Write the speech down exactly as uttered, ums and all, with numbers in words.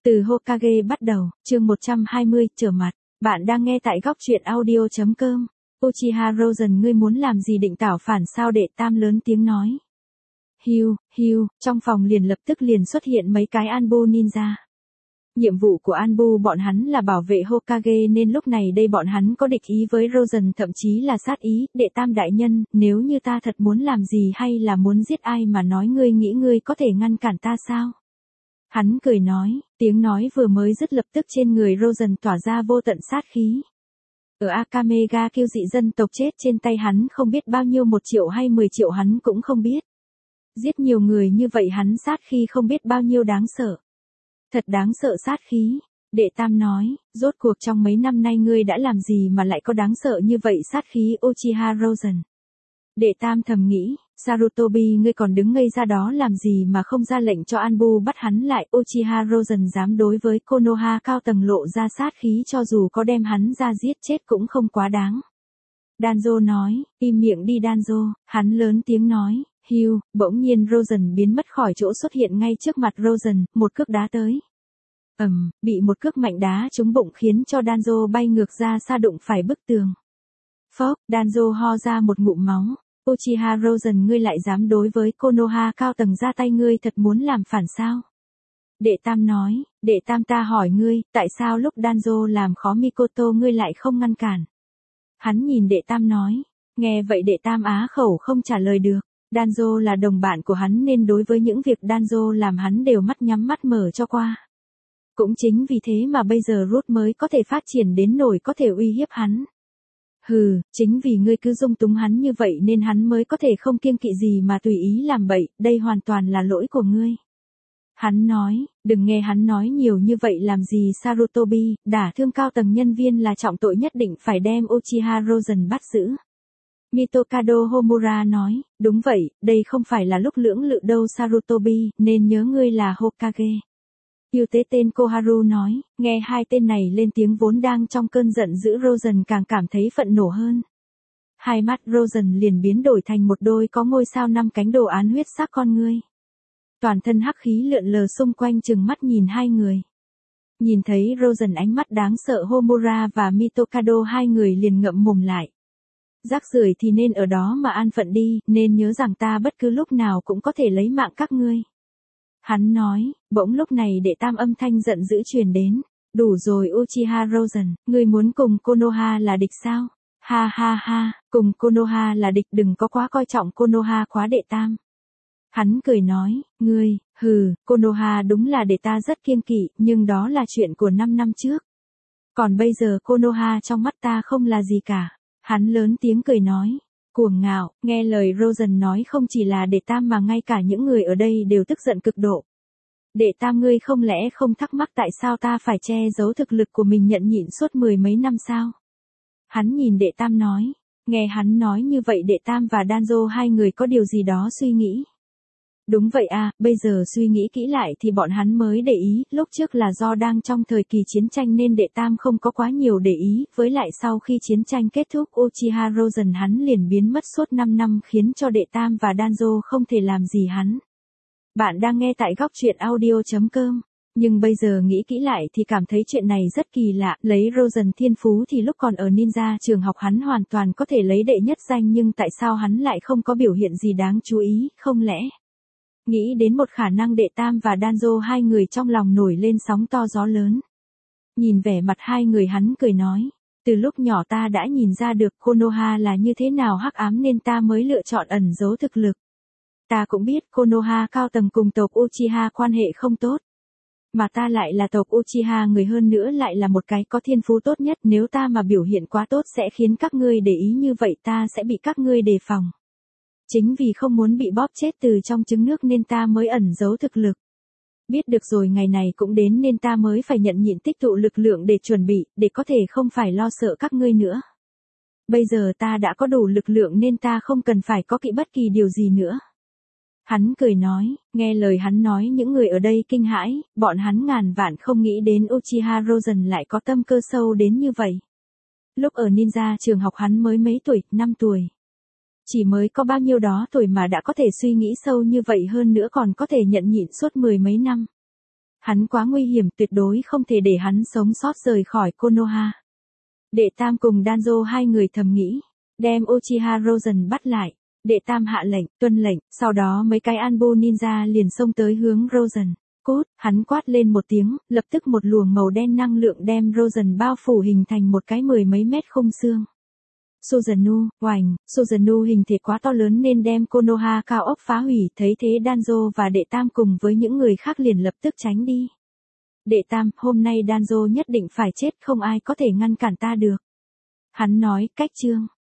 Từ Hokage bắt đầu, chương một trăm hai mươi, trở mặt. Bạn đang nghe tại góc truyện audio chấm com. Uchiha Rosen, ngươi muốn làm gì, định tảo phản sao? Đệ Tam lớn tiếng nói. Hiu, hiu, trong phòng liền lập tức liền xuất hiện mấy cái Anbu ninja. Nhiệm vụ của Anbu bọn hắn là bảo vệ Hokage, nên lúc này đây bọn hắn có địch ý với Rosen, thậm chí là sát ý. Đệ Tam đại nhân, nếu như ta thật muốn làm gì hay là muốn giết ai mà nói, ngươi nghĩ ngươi có thể ngăn cản ta sao? Hắn cười nói, tiếng nói vừa mới dứt lập tức trên người Rosen tỏa ra vô tận sát khí. Ở Akamega kiêu dị dân tộc chết trên tay hắn không biết bao nhiêu, một triệu hay mười triệu hắn cũng không biết. Giết nhiều người như vậy hắn sát khí không biết bao nhiêu đáng sợ. Thật đáng sợ sát khí. Đệ Tam nói, rốt cuộc trong mấy năm nay ngươi đã làm gì mà lại có đáng sợ như vậy sát khí, Uchiha Rosen? Đệ Tam thầm nghĩ, Sarutobi, ngươi còn đứng ngây ra đó làm gì mà không ra lệnh cho Anbu bắt hắn lại? Uchiha Rosen dám đối với Konoha cao tầng lộ ra sát khí, cho dù có đem hắn ra giết chết cũng không quá đáng. Danzo nói, im miệng đi Danzo, hắn lớn tiếng nói, hiu, bỗng nhiên Rosen biến mất khỏi chỗ, xuất hiện ngay trước mặt Rosen, một cước đá tới. Ầm, um, bị một cước mạnh đá trúng bụng khiến cho Danzo bay ngược ra xa, đụng phải bức tường. Phốc, Danzo ho ra một ngụm máu. Uchiha Rosen, ngươi lại dám đối với Konoha cao tầng ra tay, ngươi thật muốn làm phản sao? Đệ Tam nói, Đệ Tam, ta hỏi ngươi, tại sao lúc Danzo làm khó Mikoto ngươi lại không ngăn cản? Hắn nhìn Đệ Tam nói, nghe vậy Đệ Tam á khẩu không trả lời được. Danzo là đồng bạn của hắn nên đối với những việc Danzo làm hắn đều mắt nhắm mắt mở cho qua. Cũng chính vì thế mà bây giờ Root mới có thể phát triển đến nỗi có thể uy hiếp hắn. Hừ, chính vì ngươi cứ dung túng hắn như vậy nên hắn mới có thể không kiêng kỵ gì mà tùy ý làm bậy, đây hoàn toàn là lỗi của ngươi. Hắn nói, đừng nghe hắn nói nhiều như vậy làm gì Sarutobi, đả thương cao tầng nhân viên là trọng tội, nhất định phải đem Uchiha Rosen bắt giữ. Mitokado Homura nói, đúng vậy, đây không phải là lúc lưỡng lự đâu Sarutobi, nên nhớ ngươi là Hokage. Yêu tế tên Koharu nói, nghe hai tên này lên tiếng vốn đang trong cơn giận dữ, Rosen càng cảm thấy phẫn nộ hơn. Hai mắt Rosen liền biến đổi thành một đôi có ngôi sao năm cánh đồ án huyết sắc con ngươi. Toàn thân hắc khí lượn lờ xung quanh, trừng mắt nhìn hai người. Nhìn thấy Rosen ánh mắt đáng sợ, Homura và Mitokado hai người liền ngậm mồm lại. Rác rưởi thì nên ở đó mà an phận đi, nên nhớ rằng ta bất cứ lúc nào cũng có thể lấy mạng các ngươi. Hắn nói, bỗng lúc này Đệ Tam âm thanh giận dữ truyền đến. Đủ rồi Uchiha Rosen, ngươi muốn cùng Konoha là địch sao? Ha ha ha, cùng Konoha là địch, đừng có quá coi trọng Konoha quá Đệ Tam. Hắn cười nói, ngươi, hừ, Konoha đúng là để ta rất kiêng kỵ, nhưng đó là chuyện của năm năm trước. Còn bây giờ Konoha trong mắt ta không là gì cả. Hắn lớn tiếng cười nói. Cuồng ngạo, nghe lời Rosen nói không chỉ là Đệ Tam mà ngay cả những người ở đây đều tức giận cực độ. Đệ Tam, ngươi không lẽ không thắc mắc tại sao ta phải che giấu thực lực của mình nhận nhịn suốt mười mấy năm sao? Hắn nhìn Đệ Tam nói. Nghe hắn nói như vậy Đệ Tam và Danzo hai người có điều gì đó suy nghĩ. Đúng vậy à, bây giờ suy nghĩ kỹ lại thì bọn hắn mới để ý, lúc trước là do đang trong thời kỳ chiến tranh nên Đệ Tam không có quá nhiều để ý, với lại sau khi chiến tranh kết thúc Uchiha Rosen hắn liền biến mất suốt năm năm khiến cho Đệ Tam và Danzo không thể làm gì hắn. Bạn đang nghe tại góc truyện audio chấm com, nhưng bây giờ nghĩ kỹ lại thì cảm thấy chuyện này rất kỳ lạ, lấy Rosen thiên phú thì lúc còn ở ninja trường học hắn hoàn toàn có thể lấy đệ nhất danh, nhưng tại sao hắn lại không có biểu hiện gì đáng chú ý, không lẽ... Nghĩ đến một khả năng, Đệ Tam và Danzo hai người trong lòng nổi lên sóng to gió lớn. Nhìn vẻ mặt hai người hắn cười nói, từ lúc nhỏ ta đã nhìn ra được Konoha là như thế nào hắc ám nên ta mới lựa chọn ẩn giấu thực lực. Ta cũng biết Konoha cao tầng cùng tộc Uchiha quan hệ không tốt. Mà ta lại là tộc Uchiha, người hơn nữa lại là một cái có thiên phú tốt nhất, nếu ta mà biểu hiện quá tốt sẽ khiến các ngươi để ý như vậy, ta sẽ bị các ngươi đề phòng. Chính vì không muốn bị bóp chết từ trong trứng nước nên ta mới ẩn giấu thực lực. Biết được rồi ngày này cũng đến nên ta mới phải nhận nhịn tích tụ lực lượng để chuẩn bị, để có thể không phải lo sợ các ngươi nữa. Bây giờ ta đã có đủ lực lượng nên ta không cần phải có kỵ bất kỳ điều gì nữa. Hắn cười nói, nghe lời hắn nói những người ở đây kinh hãi, bọn hắn ngàn vạn không nghĩ đến Uchiha Rosen lại có tâm cơ sâu đến như vậy. Lúc ở ninja trường học hắn mới mấy tuổi, năm tuổi. Chỉ mới có bao nhiêu đó tuổi mà đã có thể suy nghĩ sâu như vậy, hơn nữa còn có thể nhận nhịn suốt mười mấy năm. Hắn quá nguy hiểm, tuyệt đối không thể để hắn sống sót rời khỏi Konoha. Đệ Tam cùng Danzo hai người thầm nghĩ, đem Uchiha Rosen bắt lại. Đệ Tam hạ lệnh, tuân lệnh, sau đó mấy cái Anbu ninja liền xông tới hướng Rosen. Cút, hắn quát lên một tiếng, lập tức một luồng màu đen năng lượng đem Rosen bao phủ hình thành một cái mười mấy mét khung xương. Susanoo, oành, Susanoo hình thể quá to lớn nên đem Konoha cao ốc phá hủy, thấy thế Danzo và Đệ Tam cùng với những người khác liền lập tức tránh đi. Đệ Tam, hôm nay Danzo nhất định phải chết, không ai có thể ngăn cản ta được. Hắn nói, cách chương.